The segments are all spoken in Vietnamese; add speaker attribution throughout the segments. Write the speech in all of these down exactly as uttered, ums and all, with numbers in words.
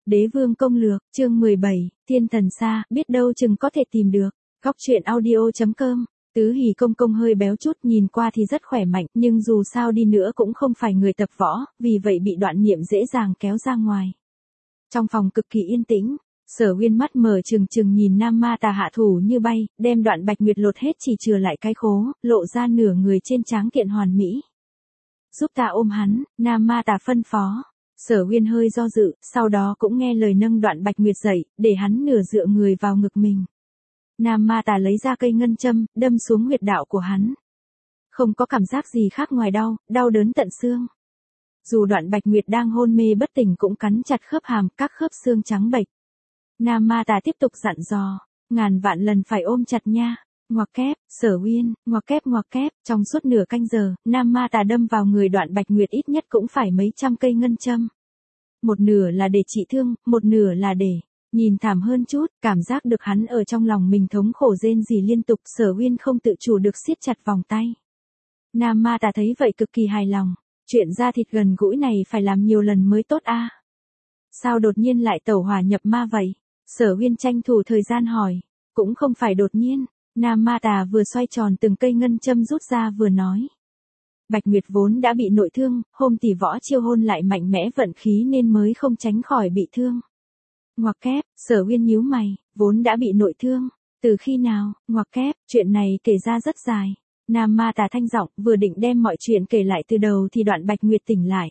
Speaker 1: Đế vương công lược, chương mười bảy, thiên thần xa, biết đâu chừng có thể tìm được. Góc truyện audio chấm com. Tứ Hỷ công công hơi béo chút, nhìn qua thì rất khỏe mạnh, nhưng dù sao đi nữa cũng không phải người tập võ, vì vậy bị Đoạn Niệm dễ dàng kéo ra ngoài. Trong phòng cực kỳ yên tĩnh, Sở Uyên mắt mở trừng trừng nhìn Nam Ma Tà hạ thủ như bay, đem Đoạn Bạch Nguyệt lột hết chỉ chừa lại cái khố, lộ ra nửa người trên tráng kiện hoàn mỹ. Giúp ta ôm hắn, Nam Ma Tà phân phó. Sở Uyên hơi do dự, sau đó cũng nghe lời nâng Đoạn Bạch Nguyệt dậy, để hắn nửa dựa người vào ngực mình. Nam Ma Tà lấy ra cây ngân châm, đâm xuống huyệt đạo của hắn. Không có cảm giác gì khác ngoài đau, đau đớn tận xương. Dù Đoạn Bạch Nguyệt đang hôn mê bất tỉnh cũng cắn chặt khớp hàm, các khớp xương trắng bệch. Nam Ma Tà tiếp tục dặn dò, ngàn vạn lần phải ôm chặt nha. Ngoặc kép, Sở Uyên, ngoặc kép ngoặc kép, trong suốt nửa canh giờ, Nam Ma Tà đâm vào người Đoạn Bạch Nguyệt ít nhất cũng phải mấy trăm cây ngân châm. Một nửa là để trị thương, một nửa là để nhìn thảm hơn chút, cảm giác được hắn ở trong lòng mình thống khổ rên rỉ liên tục, Sở Uyên không tự chủ được siết chặt vòng tay. Nam Ma Tà thấy vậy cực kỳ hài lòng, chuyện da thịt gần gũi này phải làm nhiều lần mới tốt a. Sao đột nhiên lại tẩu hỏa nhập ma vậy? Sở Uyên tranh thủ thời gian hỏi, cũng không phải đột nhiên. Nam Ma Tà vừa xoay tròn từng cây ngân châm rút ra vừa nói. Bạch Nguyệt vốn đã bị nội thương, hôm tỷ võ chiêu hôn lại mạnh mẽ vận khí nên mới không tránh khỏi bị thương. Ngoặc kép, Sở Uyên nhíu mày, vốn đã bị nội thương. Từ khi nào? Ngoặc kép, chuyện này kể ra rất dài. Nam Ma Tà thanh giọng, vừa định đem mọi chuyện kể lại từ đầu thì Đoạn Bạch Nguyệt tỉnh lại.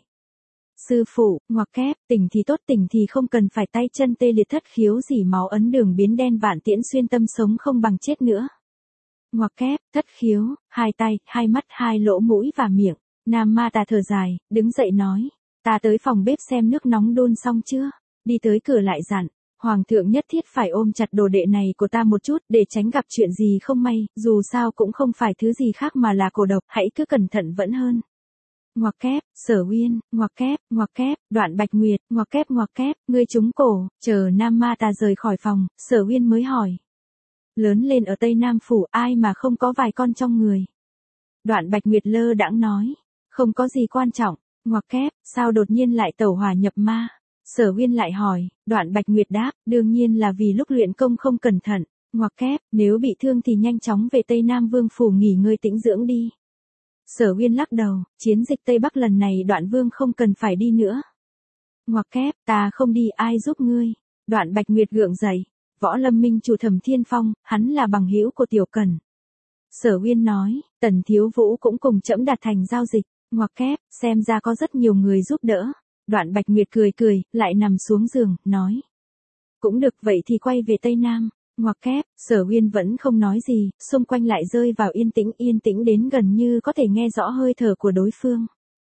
Speaker 1: Sư phụ, ngoặc kép, tỉnh thì tốt, tỉnh thì không cần phải tay chân tê liệt thất khiếu dỉ máu ấn đường biến đen vạn tiễn xuyên tâm sống không bằng chết nữa. Ngoặc kép, thất khiếu, hai tay, hai mắt, hai lỗ mũi và miệng. Nam Ma Tà thở dài, đứng dậy nói, ta tới phòng bếp xem nước nóng đun xong chưa. Đi tới cửa lại dặn, Hoàng thượng nhất thiết phải ôm chặt đồ đệ này của ta một chút để tránh gặp chuyện gì không may, dù sao cũng không phải thứ gì khác mà là cổ độc, hãy cứ cẩn thận vẫn hơn. Ngoặc kép, Sở Uyên, ngoặc kép, ngoặc kép, Đoạn Bạch Nguyệt, ngoặc kép ngoặc kép, ngươi trúng cổ, chờ Nam Ma Tà rời khỏi phòng, Sở Uyên mới hỏi. Lớn lên ở Tây Nam Phủ ai mà không có vài con trong người. Đoạn Bạch Nguyệt lơ đãng nói, không có gì quan trọng, ngoặc kép, sao đột nhiên lại tẩu hỏa nhập ma. Sở Uyên lại hỏi, Đoạn Bạch Nguyệt đáp, đương nhiên là vì lúc luyện công không cẩn thận, ngoặc kép, nếu bị thương thì nhanh chóng về Tây Nam Vương Phủ nghỉ ngơi tĩnh dưỡng đi. Sở Uyên lắc đầu, chiến dịch Tây Bắc lần này Đoạn Vương không cần phải đi nữa. Ngoặc kép, ta không đi ai giúp ngươi. Đoạn Bạch Nguyệt gượng dậy, Võ Lâm Minh chủ Thẩm Thiên Phong, hắn là bằng hữu của Tiểu Cẩn. Sở Uyên nói, Tần Thiếu Vũ cũng cùng trẫm đạt thành giao dịch, ngoặc kép, xem ra có rất nhiều người giúp đỡ. Đoạn Bạch Nguyệt cười cười, lại nằm xuống giường, nói. Cũng được vậy thì quay về Tây Nam, ngoặc kép, Sở Uyên vẫn không nói gì, xung quanh lại rơi vào yên tĩnh, yên tĩnh đến gần như có thể nghe rõ hơi thở của đối phương.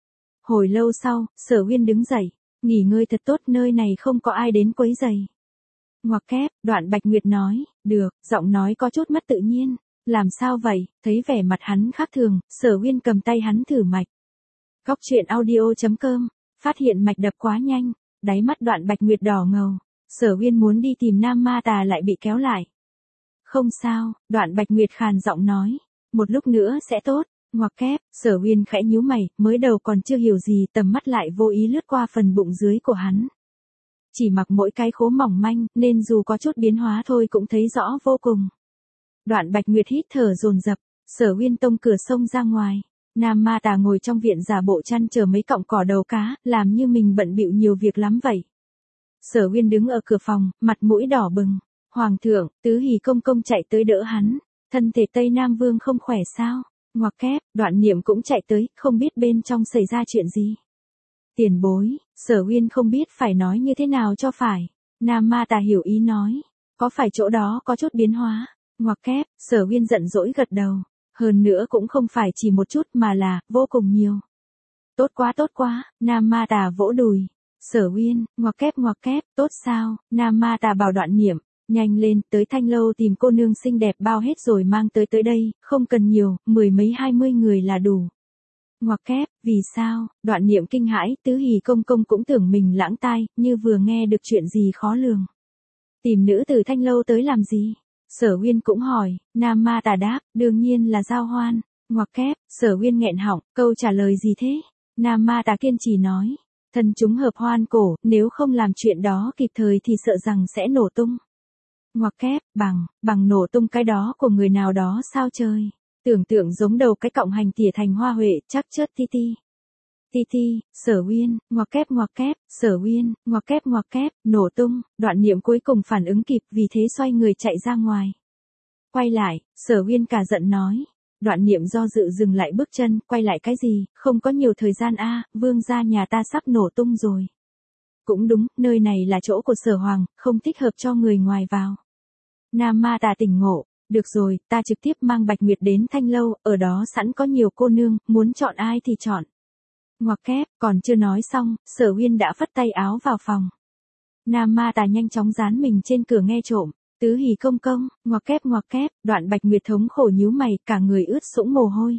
Speaker 1: Hồi lâu sau, Sở Uyên đứng dậy, nghỉ ngơi thật tốt, nơi này không có ai đến quấy rầy. Ngoặc kép, Đoạn Bạch Nguyệt nói, được, giọng nói có chút mất tự nhiên, làm sao vậy, thấy vẻ mặt hắn khác thường, Sở Uyên cầm tay hắn thử mạch. Góc truyện audio chấm com, phát hiện mạch đập quá nhanh, đáy mắt Đoạn Bạch Nguyệt đỏ ngầu, Sở Uyên muốn đi tìm Nam Ma Tà lại bị kéo lại. Không sao, Đoạn Bạch Nguyệt khàn giọng nói, một lúc nữa sẽ tốt, ngoặc kép, Sở Uyên khẽ nhíu mày, mới đầu còn chưa hiểu gì, tầm mắt lại vô ý lướt qua phần bụng dưới của hắn. Chỉ mặc mỗi cái khố mỏng manh, nên dù có chút biến hóa thôi cũng thấy rõ vô cùng. Đoạn Bạch Nguyệt hít thở dồn dập, Sở Uyên tông cửa sông ra ngoài. Nam Ma Tà ngồi trong viện giả bộ chăn chờ mấy cọng cỏ đầu cá, làm như mình bận bịu nhiều việc lắm vậy. Sở Uyên đứng ở cửa phòng, mặt mũi đỏ bừng. Hoàng thượng, Tứ Hỷ công công chạy tới đỡ hắn. Thân thể Tây Nam Vương không khỏe sao? Ngoặc kép, Đoạn Niệm cũng chạy tới, không biết bên trong xảy ra chuyện gì. Tiền bối, Sở Uyên không biết phải nói như thế nào cho phải. Nam Ma Tà hiểu ý nói, có phải chỗ đó có chút biến hóa? Ngoặc kép, Sở Uyên giận dỗi gật đầu. Hơn nữa cũng không phải chỉ một chút mà là, vô cùng nhiều. Tốt quá tốt quá, Nam Ma Tà vỗ đùi. Sở Uyên, ngoặc kép ngoặc kép, tốt sao? Nam Ma Tà bảo Đoạn Niệm, nhanh lên, tới Thanh Lâu tìm cô nương xinh đẹp bao hết rồi mang tới tới đây, không cần nhiều, mười mấy hai mươi người là đủ. Ngoặc kép, vì sao? Đoạn Niệm kinh hãi, Tứ Hỷ công công cũng tưởng mình lãng tai, như vừa nghe được chuyện gì khó lường. Tìm nữ từ Thanh Lâu tới làm gì? Sở Uyên cũng hỏi, Nam Ma Tà đáp, đương nhiên là giao hoan. Ngoặc kép, Sở Uyên nghẹn họng, câu trả lời gì thế? Nam Ma Tà kiên trì nói, Thân chúng hợp hoan cổ, nếu không làm chuyện đó kịp thời thì sợ rằng sẽ nổ tung. Ngoặc kép, bằng, bằng nổ tung cái đó của người nào đó sao trời. Tưởng tượng giống đầu cái cọng hành tỉa thành hoa huệ, chắc chớt ti ti. Ti ti, Sở Uyên, ngoặc kép ngoặc kép, Sở Uyên, ngoặc kép ngoặc kép, nổ tung, đoạn niệm cuối cùng phản ứng kịp vì thế xoay người chạy ra ngoài. Quay lại, Sở Uyên cả giận nói. Đoạn niệm do dự dừng lại bước chân, quay lại cái gì, không có nhiều thời gian a, vương gia nhà ta sắp nổ tung rồi. Cũng đúng, nơi này là chỗ của Sở Hoàng, không thích hợp cho người ngoài vào. Nam Ma Tà tỉnh ngộ, được rồi, ta trực tiếp mang Bạch Nguyệt đến Thanh Lâu, ở đó sẵn có nhiều cô nương, muốn chọn ai thì chọn. Ngoặc kép, còn chưa nói xong, Sở Uyên đã phất tay áo vào phòng. Nam Ma Tà nhanh chóng dán mình trên cửa nghe trộm. Tứ hỉ công công, ngoặc kép ngoặc kép, đoạn Bạch Nguyệt thống khổ nhíu mày, cả người ướt sũng mồ hôi.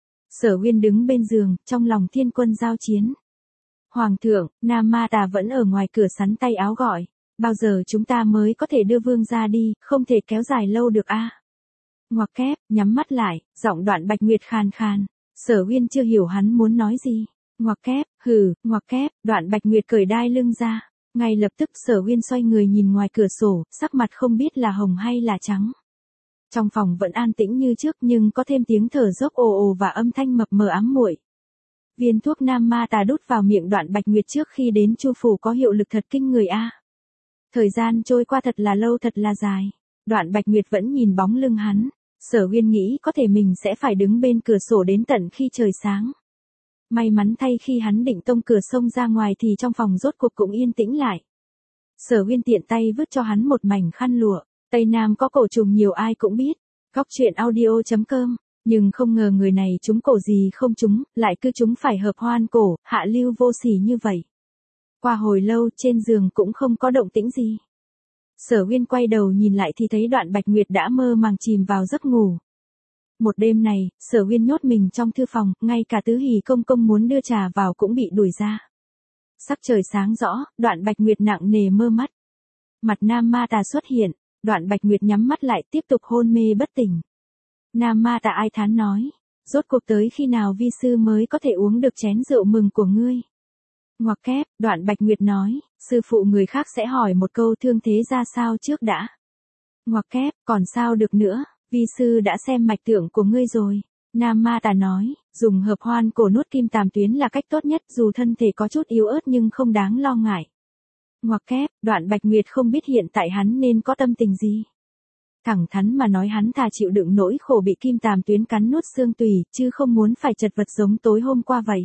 Speaker 1: Sở Uyên đứng bên giường, trong lòng thiên quân giao chiến. Hoàng thượng, Nam Ma Tà vẫn ở ngoài cửa sắn tay áo gọi. Bao giờ chúng ta mới có thể đưa vương ra đi, không thể kéo dài lâu được a. Ngoặc kép, nhắm mắt lại, giọng đoạn Bạch Nguyệt khàn khàn. Sở Uyên chưa hiểu hắn muốn nói gì. Ngoặc kép, hừ, ngoặc kép, đoạn Bạch Nguyệt cởi đai lưng ra. Ngay lập tức Sở Uyên xoay người nhìn ngoài cửa sổ, sắc mặt không biết là hồng hay là trắng. Trong phòng vẫn an tĩnh như trước nhưng có thêm tiếng thở dốc ồ ồ và âm thanh mập mờ ám muội. Viên thuốc Nam Ma Tà đút vào miệng đoạn Bạch Nguyệt trước khi đến Chu phủ có hiệu lực thật kinh người a. Thời gian trôi qua thật là lâu thật là dài. Đoạn Bạch Nguyệt vẫn nhìn bóng lưng hắn. Sở Uyên nghĩ có thể mình sẽ phải đứng bên cửa sổ đến tận khi trời sáng. May mắn thay khi hắn định tông cửa sông ra ngoài thì trong phòng rốt cuộc cũng yên tĩnh lại. Sở Uyên tiện tay vứt cho hắn một mảnh khăn lụa. Tây Nam có cổ trùng nhiều ai cũng biết. Góc truyện audio chấm com. Nhưng không ngờ người này trúng cổ gì không trúng, lại cứ trúng phải hợp hoan cổ, hạ lưu vô sỉ như vậy. Qua hồi lâu trên giường cũng không có động tĩnh gì. Sở Uyên quay đầu nhìn lại thì thấy đoạn Bạch Nguyệt đã mơ màng chìm vào giấc ngủ. Một đêm này, Sở Uyên nhốt mình trong thư phòng, ngay cả Tứ Hỉ công công muốn đưa trà vào cũng bị đuổi ra. Sắc trời sáng rõ, đoạn Bạch Nguyệt nặng nề mơ mắt. Mặt Nam Ma Tà xuất hiện, đoạn Bạch Nguyệt nhắm mắt lại tiếp tục hôn mê bất tỉnh. Nam Ma Tà ai thán nói, rốt cuộc tới khi nào vi sư mới có thể uống được chén rượu mừng của ngươi. Ngoặc kép, đoạn Bạch Nguyệt nói, sư phụ người khác sẽ hỏi một câu thương thế ra sao trước đã. Ngoặc kép, còn sao được nữa, vi sư đã xem mạch tượng của ngươi rồi. Nam Ma Tà nói, dùng hợp hoan cổ nuốt kim tàm tuyến là cách tốt nhất dù thân thể có chút yếu ớt nhưng không đáng lo ngại. Ngoặc kép, đoạn Bạch Nguyệt không biết hiện tại hắn nên có tâm tình gì. Thẳng thắn mà nói hắn thà chịu đựng nỗi khổ bị kim tàm tuyến cắn nuốt xương tùy, chứ không muốn phải chật vật giống tối hôm qua vậy.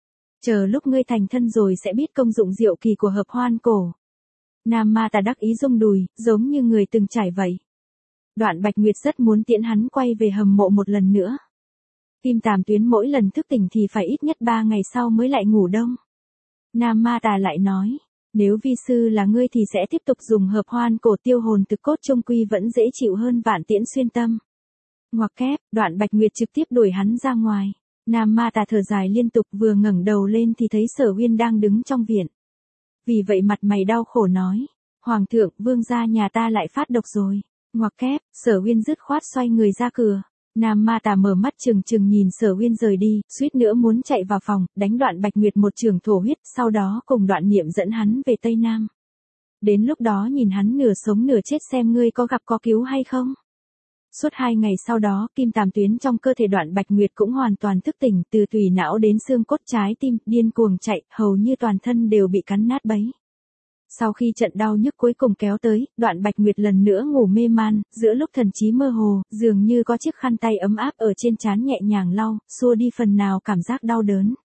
Speaker 1: Chờ lúc ngươi thành thân rồi sẽ biết công dụng diệu kỳ của hợp hoan cổ. Nam Ma Tà đắc ý rung đùi, giống như người từng trải vậy. Đoạn Bạch Nguyệt rất muốn tiễn hắn quay về hầm mộ một lần nữa. Kim tàm tuyến mỗi lần thức tỉnh thì phải ít nhất ba ngày sau mới lại ngủ đông. Nam Ma Tà lại nói, nếu vi sư là ngươi thì sẽ tiếp tục dùng hợp hoan cổ tiêu hồn thực cốt trung quy vẫn dễ chịu hơn vạn tiễn xuyên tâm. Ngoặc kép, đoạn Bạch Nguyệt trực tiếp đuổi hắn ra ngoài. Nam Ma Tà thở dài liên tục vừa ngẩng đầu lên thì thấy Sở Uyên đang đứng trong viện. Vì vậy mặt mày đau khổ nói, Hoàng thượng, vương gia nhà ta lại phát độc rồi. Ngoặc kép, Sở Uyên dứt khoát xoay người ra cửa. Nam Ma Tà mở mắt trừng trừng nhìn Sở Uyên rời đi, suýt nữa muốn chạy vào phòng, đánh đoạn Bạch Nguyệt một chưởng thổ huyết, sau đó cùng đoạn niệm dẫn hắn về Tây Nam. Đến lúc đó nhìn hắn nửa sống nửa chết xem ngươi có gặp có cứu hay không. Suốt hai ngày sau đó, kim tàm tuyến trong cơ thể đoạn Bạch Nguyệt cũng hoàn toàn thức tỉnh, từ tủy não đến xương cốt trái tim, điên cuồng chạy, hầu như toàn thân đều bị cắn nát bấy. Sau khi trận đau nhức cuối cùng kéo tới, đoạn Bạch Nguyệt lần nữa ngủ mê man, giữa lúc thần trí mơ hồ, dường như có chiếc khăn tay ấm áp ở trên trán nhẹ nhàng lau, xua đi phần nào cảm giác đau đớn.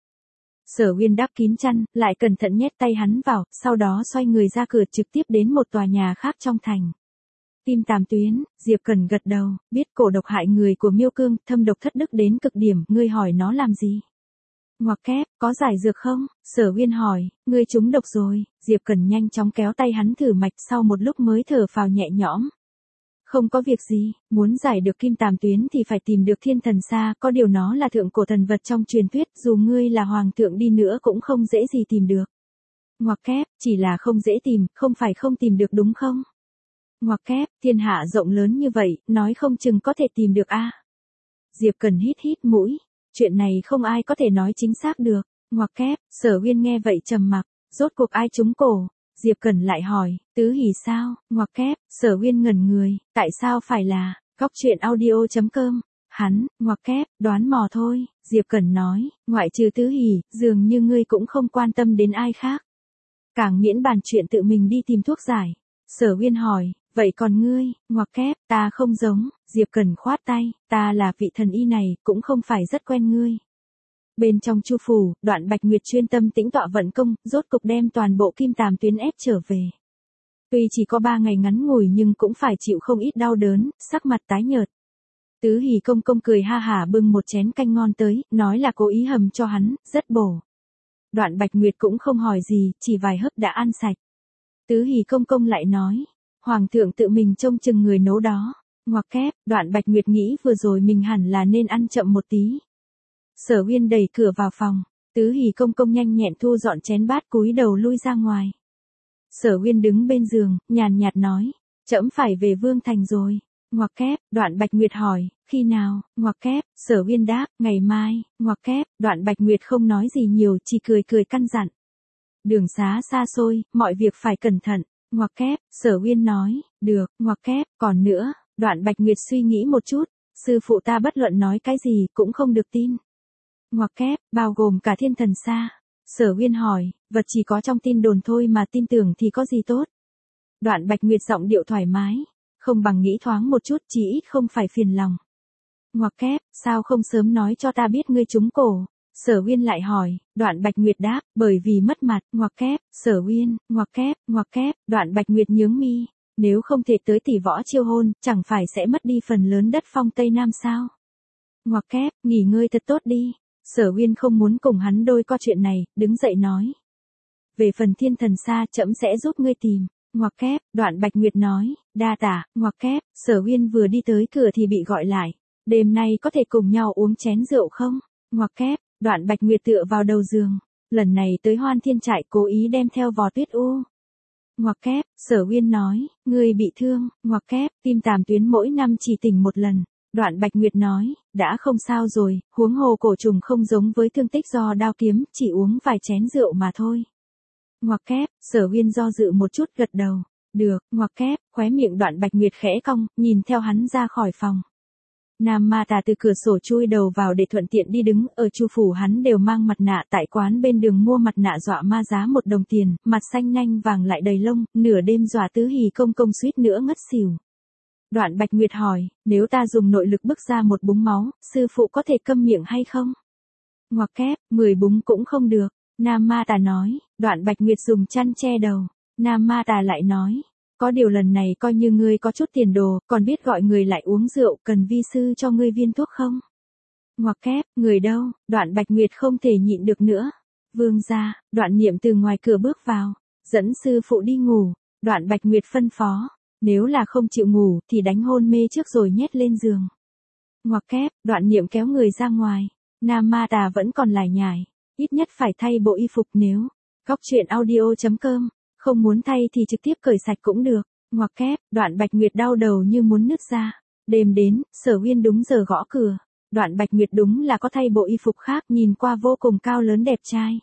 Speaker 1: Sở Uyên đắp kín chăn, lại cẩn thận nhét tay hắn vào, sau đó xoay người ra cửa trực tiếp đến một tòa nhà khác trong thành. Kim tàm tuyến, Diệp Cẩn gật đầu, biết cổ độc hại người của Miêu Cương, thâm độc thất đức đến cực điểm, ngươi hỏi nó làm gì? Ngoặc kép, có giải dược không? Sở Uyên hỏi, ngươi trúng độc rồi. Diệp Cẩn nhanh chóng kéo tay hắn thử mạch, sau một lúc mới thở phào nhẹ nhõm. Không có việc gì, muốn giải được kim tàm tuyến thì phải tìm được thiên thần xa, có điều nó là thượng cổ thần vật trong truyền thuyết, dù ngươi là hoàng thượng đi nữa cũng không dễ gì tìm được. Ngoặc kép, chỉ là không dễ tìm, không phải không tìm được đúng không? Ngoặc kép, thiên hạ rộng lớn như vậy, nói không chừng có thể tìm được a. Diệp Cẩn hít hít mũi, chuyện này không ai có thể nói chính xác được. Ngoặc kép, Sở Uyên nghe vậy trầm mặc, rốt cuộc ai trúng cổ? Diệp Cẩn lại hỏi, Tứ Hỷ sao? Ngoặc kép, Sở Uyên ngẩn người, tại sao phải là, góc truyện audio.com, hắn, ngoặc kép, đoán mò thôi, Diệp Cẩn nói, ngoại trừ Tứ Hỷ, dường như ngươi cũng không quan tâm đến ai khác. Càng miễn bàn chuyện tự mình đi tìm thuốc giải. Sở Uyên hỏi, vậy còn ngươi, ngoặc kép, ta không giống, Diệp Cẩn khoát tay, ta là vị thần y này, cũng không phải rất quen ngươi. Bên trong Chu phủ, Đoạn Bạch Nguyệt chuyên tâm tĩnh tọa vận công, rốt cục đem toàn bộ kim tàm tuyến ép trở về. Tuy chỉ có ba ngày ngắn ngủi nhưng cũng phải chịu không ít đau đớn, sắc mặt tái nhợt. Tứ Hỷ công công cười ha hả bưng một chén canh ngon tới, nói là cố ý hầm cho hắn, rất bổ. Đoạn Bạch Nguyệt cũng không hỏi gì, chỉ vài hớp đã ăn sạch. Tứ Hỷ công công lại nói, Hoàng thượng tự mình trông chừng người nấu đó. Ngoặc kép, Đoạn Bạch Nguyệt nghĩ vừa rồi mình hẳn là nên ăn chậm một tí. Sở Uyên đẩy cửa vào phòng, Tứ Hỷ công công nhanh nhẹn thu dọn chén bát cúi đầu lui ra ngoài. Sở Uyên đứng bên giường, nhàn nhạt nói, trẫm phải về Vương Thành rồi. Ngoặc kép, Đoạn Bạch Nguyệt hỏi, khi nào? Ngoặc kép, Sở Uyên đáp, ngày mai. Ngoặc kép, Đoạn Bạch Nguyệt không nói gì nhiều, chỉ cười cười căn dặn. Đường xá xa xôi, mọi việc phải cẩn thận. Ngoặc kép, Sở Uyên nói, được. Ngoặc kép, còn nữa, Đoạn Bạch Nguyệt suy nghĩ một chút, sư phụ ta bất luận nói cái gì cũng không được tin. Ngoặc kép, bao gồm cả Thiên Thần Sa. Sở Uyên hỏi, vật chỉ có trong tin đồn thôi mà tin tưởng thì có gì tốt? Đoạn Bạch Nguyệt giọng điệu thoải mái, không bằng nghĩ thoáng một chút, chỉ ít không phải phiền lòng. Ngoặc kép, sao không sớm nói cho ta biết ngươi trúng cổ? Sở Uyên lại hỏi, Đoạn Bạch Nguyệt đáp, bởi vì mất mặt. Ngoặc kép, Sở Uyên, ngoặc kép, ngoặc kép, Đoạn Bạch Nguyệt nhướng mi, nếu không thể tới tỷ võ chiêu hôn, chẳng phải sẽ mất đi phần lớn đất phong Tây Nam sao? Ngoặc kép, nghỉ ngơi thật tốt đi. Sở Uyên không muốn cùng hắn đôi co chuyện này, đứng dậy nói. Về phần Thiên Thần Sa, trẫm sẽ giúp ngươi tìm. Ngoặc kép, Đoạn Bạch Nguyệt nói, đa tả. Ngoặc kép, Sở Uyên vừa đi tới cửa thì bị gọi lại. Đêm nay có thể cùng nhau uống chén rượu không? Ngoặc kép, Đoạn Bạch Nguyệt tựa vào đầu giường. Lần này tới Hoan Thiên trại cố ý đem theo vò tuyết u. Ngoặc kép, Sở Uyên nói, ngươi bị thương. Ngoặc kép, tim tàm tuyến mỗi năm chỉ tỉnh một lần. Đoạn Bạch Nguyệt nói, đã không sao rồi, huống hồ cổ trùng không giống với thương tích do đao kiếm, chỉ uống vài chén rượu mà thôi. Ngoặc kép, Sở Uyên do dự một chút gật đầu. Được. Ngoặc kép, khóe miệng Đoạn Bạch Nguyệt khẽ cong, nhìn theo hắn ra khỏi phòng. Nam Ma Tà từ cửa sổ chui đầu vào để thuận tiện đi đứng, ở Chu phủ hắn đều mang mặt nạ, tại quán bên đường mua mặt nạ dọa ma giá một đồng tiền, mặt xanh nhanh vàng lại đầy lông, nửa đêm dọa Tứ Hỷ công công suýt nữa ngất xỉu. Đoạn Bạch Nguyệt hỏi, nếu ta dùng nội lực bức ra một búng máu, sư phụ có thể câm miệng hay không? Ngoặc kép, mười búng cũng không được. Nam Ma Tà nói. Đoạn Bạch Nguyệt dùng chăn che đầu. Nam Ma Tà lại nói, có điều lần này coi như ngươi có chút tiền đồ, còn biết gọi người lại uống rượu, cần vi sư cho ngươi viên thuốc không? Ngoặc kép, người đâu? Đoạn Bạch Nguyệt không thể nhịn được nữa. Vương gia. Đoạn Niệm từ ngoài cửa bước vào, dẫn sư phụ đi ngủ. Đoạn Bạch Nguyệt phân phó, nếu là không chịu ngủ thì đánh hôn mê trước rồi nhét lên giường. Ngoặc kép, Đoạn Niệm kéo người ra ngoài. Nam Ma Tà vẫn còn lải nhải, ít nhất phải thay bộ y phục nếu. Góc truyện audio.com, không muốn thay thì trực tiếp cởi sạch cũng được. Ngoặc kép, Đoạn Bạch Nguyệt đau đầu như muốn nứt ra. Đêm đến, Sở Uyên đúng giờ gõ cửa. Đoạn Bạch Nguyệt đúng là có thay bộ y phục khác, nhìn qua vô cùng cao lớn đẹp trai.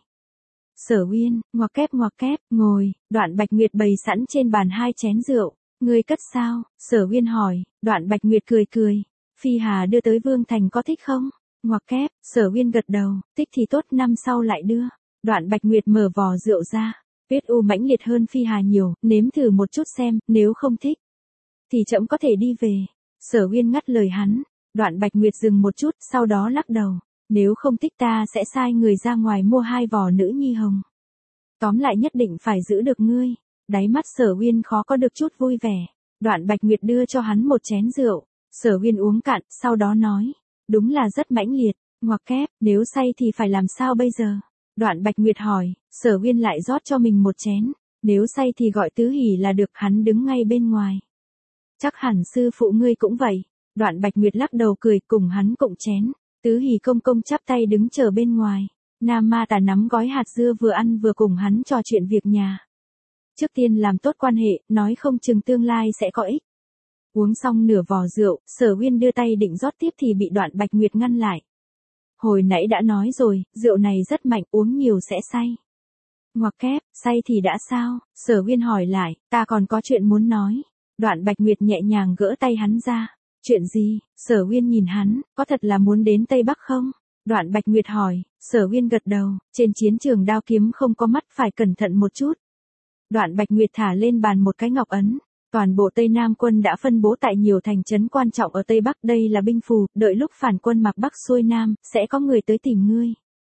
Speaker 1: Sở Uyên, ngoặc kép ngoặc kép, ngồi. Đoạn Bạch Nguyệt bày sẵn trên bàn hai chén rượu. Ngươi cất sao? Sở Uyên hỏi. Đoạn Bạch Nguyệt cười cười. Phi Hà đưa tới Vương Thành có thích không? Ngoặc kép, Sở Uyên gật đầu, thích thì tốt, năm sau lại đưa. Đoạn Bạch Nguyệt mở vò rượu ra. Huyết u mãnh liệt hơn Phi Hà nhiều, nếm thử một chút xem, nếu không thích thì trẫm có thể đi về. Sở Uyên ngắt lời hắn. Đoạn Bạch Nguyệt dừng một chút, sau đó lắc đầu. Nếu không thích ta sẽ sai người ra ngoài mua hai vò nữ nhi hồng. Tóm lại nhất định phải giữ được ngươi. Đáy mắt Sở Uyên khó có được chút vui vẻ. Đoạn Bạch Nguyệt đưa cho hắn một chén rượu. Sở Uyên uống cạn, sau đó nói. Đúng là rất mãnh liệt. Ngoặc kép, nếu say thì phải làm sao bây giờ? Đoạn Bạch Nguyệt hỏi. Sở Uyên lại rót cho mình một chén. Nếu say thì gọi Tứ Hỷ là được, hắn đứng ngay bên ngoài. Chắc hẳn sư phụ ngươi cũng vậy. Đoạn Bạch Nguyệt lắc đầu cười, cùng hắn cộng chén. Tứ Hỷ công công chắp tay đứng chờ bên ngoài. Nam Ma Tà nắm gói hạt dưa vừa ăn vừa cùng hắn trò chuyện việc nhà. Trước tiên làm tốt quan hệ, nói không chừng tương lai sẽ có ích. Uống xong nửa vò rượu, Sở Uyên đưa tay định rót tiếp thì bị Đoạn Bạch Nguyệt ngăn lại. Hồi nãy đã nói rồi, rượu này rất mạnh, uống nhiều sẽ say. Ngoặc kép, say thì đã sao? Sở Uyên hỏi lại, ta còn có chuyện muốn nói. Đoạn Bạch Nguyệt nhẹ nhàng gỡ tay hắn ra. Chuyện gì? Sở Uyên nhìn hắn, có thật là muốn đến Tây Bắc không? Đoạn Bạch Nguyệt hỏi, Sở Uyên gật đầu, trên chiến trường đao kiếm không có mắt phải cẩn thận một chút. Đoạn Bạch Nguyệt thả lên bàn một cái ngọc ấn. Toàn bộ Tây Nam quân đã phân bố tại nhiều thành trấn quan trọng ở Tây Bắc, đây là binh phù, đợi lúc phản quân mặc Bắc xuôi Nam, sẽ có người tới tìm ngươi.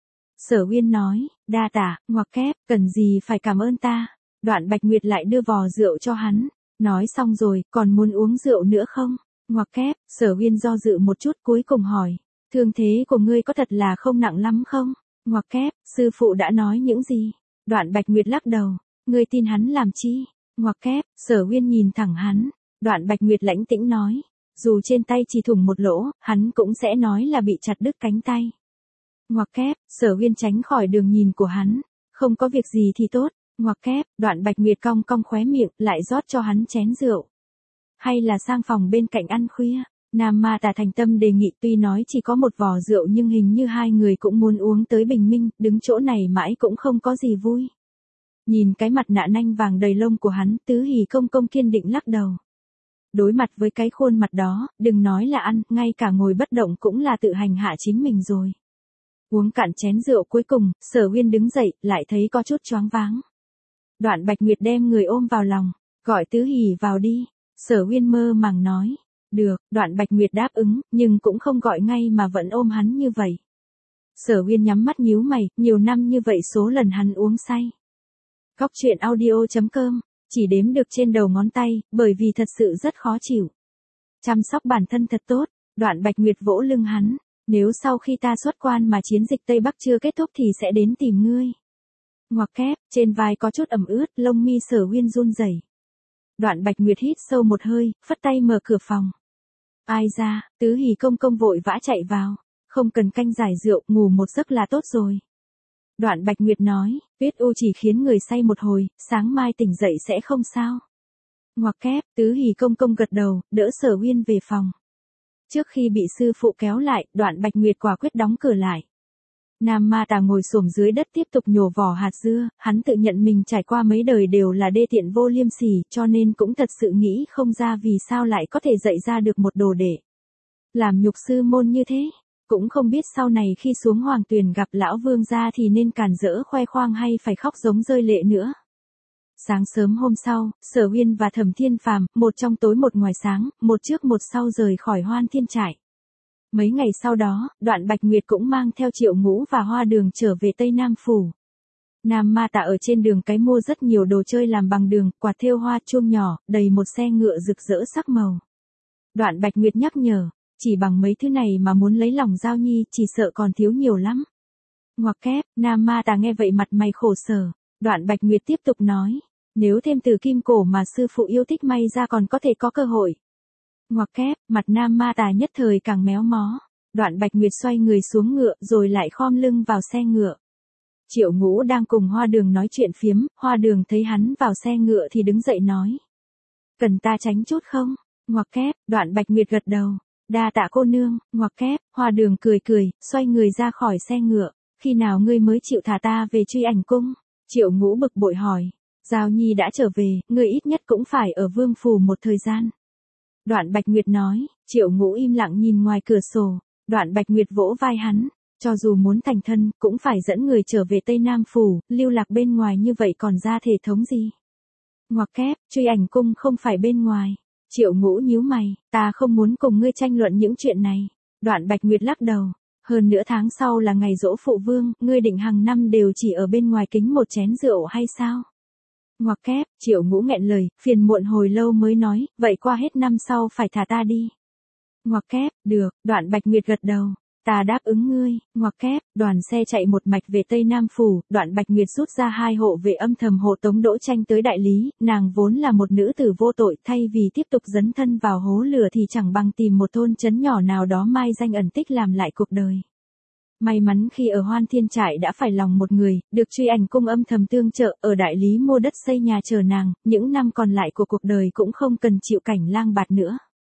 Speaker 1: Sở Uyên nói, đa tạ, ngoặc kép, cần gì phải cảm ơn ta. Đoạn Bạch Nguyệt lại đưa vò rượu cho hắn. Nói xong rồi, còn muốn uống rượu nữa không? Ngoặc kép, Sở Uyên do dự một chút cuối cùng hỏi, thương thế của ngươi có thật là không nặng lắm không? Ngoặc kép, sư phụ đã nói những gì? Đoạn Bạch Nguyệt lắc đầu, ngươi tin hắn làm chi? Ngoặc kép, Sở Uyên nhìn thẳng hắn. Đoạn Bạch Nguyệt lãnh tĩnh nói, dù trên tay chỉ thủng một lỗ, hắn cũng sẽ nói là bị chặt đứt cánh tay. Ngoặc kép, Sở Uyên tránh khỏi đường nhìn của hắn, không có việc gì thì tốt. Ngoặc kép, Đoạn Bạch Nguyệt cong cong khóe miệng, lại rót cho hắn chén rượu. Hay là sang phòng bên cạnh ăn khuya? Nam Ma Tà thành tâm đề nghị, tuy nói chỉ có một vò rượu nhưng hình như hai người cũng muốn uống tới bình minh, đứng chỗ này mãi cũng không có gì vui. Nhìn cái mặt nạ nanh vàng đầy lông của hắn, Tứ Hỷ công công kiên định lắc đầu. Đối mặt với cái khuôn mặt đó, đừng nói là ăn, ngay cả ngồi bất động cũng là tự hành hạ chính mình rồi. Uống cạn chén rượu cuối cùng, Sở Uyên đứng dậy, lại thấy có chút choáng váng. Đoạn Bạch Nguyệt đem người ôm vào lòng, gọi Tứ Hỷ vào đi. Sở Uyên mơ màng nói, được. Đoạn Bạch Nguyệt đáp ứng, nhưng cũng không gọi ngay mà vẫn ôm hắn như vậy. Sở Uyên nhắm mắt nhíu mày, nhiều năm như vậy số lần hắn uống say. Góc truyện audio chấm com, chỉ đếm được trên đầu ngón tay, bởi vì thật sự rất khó chịu. Chăm sóc bản thân thật tốt. Đoạn Bạch Nguyệt vỗ lưng hắn, nếu sau khi ta xuất quan mà chiến dịch Tây Bắc chưa kết thúc thì sẽ đến tìm ngươi. Ngoặc kép, trên vai có chút ẩm ướt, lông mi Sở Uyên run rẩy. Đoạn Bạch Nguyệt hít sâu một hơi, phất tay mở cửa phòng. Ai ra? Tứ Hỷ công công vội vã chạy vào. Không cần canh giải rượu, ngủ một giấc là tốt rồi. Đoạn Bạch Nguyệt nói, huyết u chỉ khiến người say một hồi, sáng mai tỉnh dậy sẽ không sao. Ngoặc kép, Tứ Hỷ công công gật đầu, đỡ Sở Uyên về phòng. Trước khi bị sư phụ kéo lại, Đoạn Bạch Nguyệt quả quyết đóng cửa lại. Nam Ma Tà ngồi xổm dưới đất tiếp tục nhổ vỏ hạt dưa, hắn tự nhận mình trải qua mấy đời đều là đê tiện vô liêm sỉ, cho nên cũng thật sự nghĩ không ra vì sao lại có thể dạy ra được một đồ đệ làm nhục sư môn như thế. Cũng không biết sau này khi xuống Hoàng Tuyền gặp lão vương gia thì nên càn rỡ khoe khoang hay phải khóc giống rơi lệ nữa. Sáng sớm hôm sau, Sở Uyên và Thẩm Thiên Phàm, một trong tối một ngoài sáng, một trước một sau rời khỏi Hoan Thiên Trại. Mấy ngày sau đó, Đoạn Bạch Nguyệt cũng mang theo Triệu Ngũ và Hoa Đường trở về Tây Nam Phủ. Nam Ma Tà ở trên đường cái mua rất nhiều đồ chơi làm bằng đường, quạt thêu hoa, chuông nhỏ, đầy một xe ngựa rực rỡ sắc màu. Đoạn Bạch Nguyệt nhắc nhở, chỉ bằng mấy thứ này mà muốn lấy lòng Giao Nhi chỉ sợ còn thiếu nhiều lắm. Ngoặc kép, Nam Ma Tà nghe vậy mặt mày khổ sở. Đoạn Bạch Nguyệt tiếp tục nói, nếu thêm từ kim cổ mà sư phụ yêu thích may ra còn có thể có cơ hội. Ngoặc kép, mặt Nam Ma Tà nhất thời càng méo mó. Đoạn Bạch Nguyệt xoay người xuống ngựa rồi lại khom lưng vào xe ngựa. Triệu Ngũ đang cùng Hoa Đường nói chuyện phiếm, Hoa Đường thấy hắn vào xe ngựa thì đứng dậy nói. Cần ta tránh chút không? Ngoặc kép, Đoạn Bạch Nguyệt gật đầu. Đa tạ cô nương. Ngoặc kép, Hoa Đường cười cười, xoay người ra khỏi xe ngựa. Khi nào ngươi mới chịu thả ta về Truy Ảnh cung? Triệu Ngũ bực bội hỏi. Giao Nhi đã trở về, ngươi ít nhất cũng phải ở Vương Phủ một thời gian. Đoạn Bạch Nguyệt nói. Triệu Ngũ im lặng nhìn ngoài cửa sổ. Đoạn Bạch Nguyệt vỗ vai hắn. Cho dù muốn thành thân, cũng phải dẫn người trở về Tây Nam Phủ, lưu lạc bên ngoài như vậy còn ra thể thống gì? Ngoặc kép, Truy Ảnh cung không phải bên ngoài. Triệu Ngũ nhíu mày, ta không muốn cùng ngươi tranh luận những chuyện này. Đoạn Bạch Nguyệt lắc đầu. Hơn nửa tháng sau là ngày giỗ phụ vương, ngươi định hàng năm đều chỉ ở bên ngoài kính một chén rượu hay sao? Ngoặc kép, Triệu Ngũ nghẹn lời, phiền muộn hồi lâu mới nói, vậy qua hết năm sau phải thả ta đi. Ngoặc kép, được. Đoạn Bạch Nguyệt gật đầu. Ta đáp ứng ngươi. Ngoặc kép, đoàn xe chạy một mạch về Tây Nam Phủ, Đoạn Bạch Nguyệt rút ra hai hộ vệ âm thầm hộ tống Đỗ Tranh tới đại lý, nàng vốn là một nữ tử vô tội, thay vì tiếp tục dấn thân vào hố lửa thì chẳng bằng tìm một thôn trấn nhỏ nào đó mai danh ẩn tích làm lại cuộc đời. May mắn khi ở Hoan Thiên Trại đã phải lòng một người, được Truy Ảnh cung âm thầm tương trợ, ở đại lý mua đất xây nhà chờ nàng, những năm còn lại của cuộc đời cũng không cần chịu cảnh lang bạt nữa.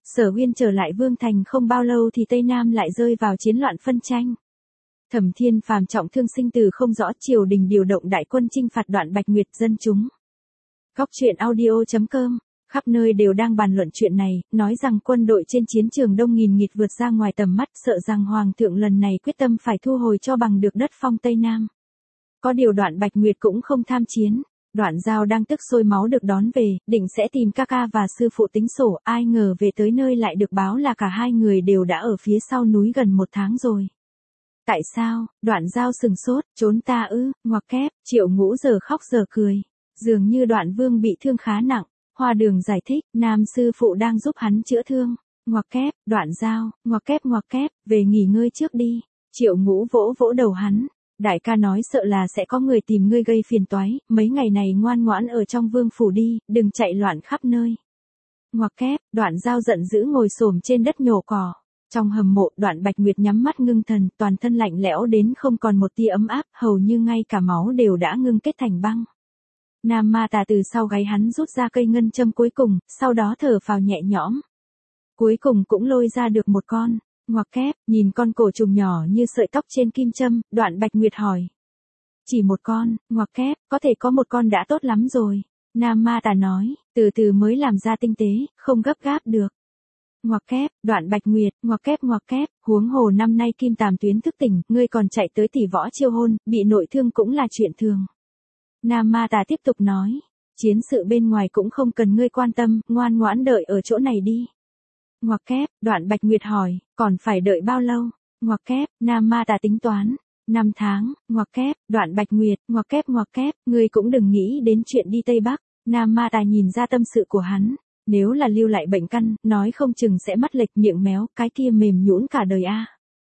Speaker 1: Sở Uyên trở lại Vương Thành không bao lâu thì Tây Nam lại rơi vào chiến loạn phân tranh. Thẩm Thiên Phàm trọng thương sinh tử không rõ, triều đình điều động đại quân chinh phạt Đoạn Bạch Nguyệt dân chúng. Góc truyện audio chấm com, khắp nơi đều đang bàn luận chuyện này, nói rằng quân đội trên chiến trường đông nghìn nghịt vượt ra ngoài tầm mắt, sợ rằng Hoàng thượng lần này quyết tâm phải thu hồi cho bằng được đất phong Tây Nam. Có điều Đoạn Bạch Nguyệt cũng không tham chiến. Đoạn Giao đang tức sôi máu được đón về, định sẽ tìm ca ca và sư phụ tính sổ, ai ngờ về tới nơi lại được báo là cả hai người đều đã ở phía sau núi gần một tháng rồi. Tại sao? Đoạn Giao sừng sốt, trốn ta ư, ngoặc kép, Triệu Ngũ giờ khóc giờ cười. Dường như Đoạn Vương bị thương khá nặng, Hoa Đường giải thích, nam sư phụ đang giúp hắn chữa thương. Ngoặc kép, Đoạn Giao, ngoặc kép ngoặc kép, về nghỉ ngơi trước đi. Triệu Ngũ vỗ vỗ đầu hắn. Đại ca nói sợ là sẽ có người tìm ngươi gây phiền toái, mấy ngày này ngoan ngoãn ở trong vương phủ đi, đừng chạy loạn khắp nơi. Ngoặc kép, Đoạn Giao giận dữ ngồi xổm trên đất nhổ cỏ. Trong hầm mộ, Đoạn Bạch Nguyệt nhắm mắt ngưng thần, toàn thân lạnh lẽo đến không còn một tia ấm áp, hầu như ngay cả máu đều đã ngưng kết thành băng. Nam Ma Tà từ sau gáy hắn rút ra cây ngân châm cuối cùng, sau đó thở phào nhẹ nhõm. Cuối cùng cũng lôi ra được một con. Ngoặc kép, nhìn con cổ trùng nhỏ như sợi tóc trên kim châm, Đoạn Bạch Nguyệt hỏi. Chỉ một con, ngoặc kép, có thể có một con đã tốt lắm rồi. Nam Ma Tà nói, từ từ mới làm ra tinh tế, không gấp gáp được. Ngoặc kép, Đoạn Bạch Nguyệt, ngoặc kép ngoặc kép, huống hồ năm nay Kim Tàm Tuyến thức tỉnh, ngươi còn chạy tới tỷ võ chiêu hôn, bị nội thương cũng là chuyện thường. Nam Ma Tà tiếp tục nói, chiến sự bên ngoài cũng không cần ngươi quan tâm, ngoan ngoãn đợi ở chỗ này đi. Ngoặc kép, Đoạn Bạch Nguyệt hỏi, còn phải đợi bao lâu? Ngoặc kép, Nam Ma Tà tính toán, năm tháng, ngoặc kép, Đoạn Bạch Nguyệt, ngoặc kép ngoặc kép, ngươi cũng đừng nghĩ đến chuyện đi Tây Bắc. Nam Ma Tà nhìn ra tâm sự của hắn, nếu là lưu lại bệnh căn, nói không chừng sẽ mắt lệch miệng méo, cái kia mềm nhũn cả đời a.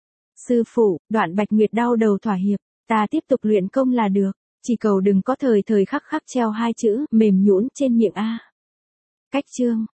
Speaker 1: Sư phụ, Đoạn Bạch Nguyệt đau đầu thỏa hiệp, ta tiếp tục luyện công là được, chỉ cầu đừng có thời thời khắc khắc treo hai chữ mềm nhũn trên miệng a. Cách chương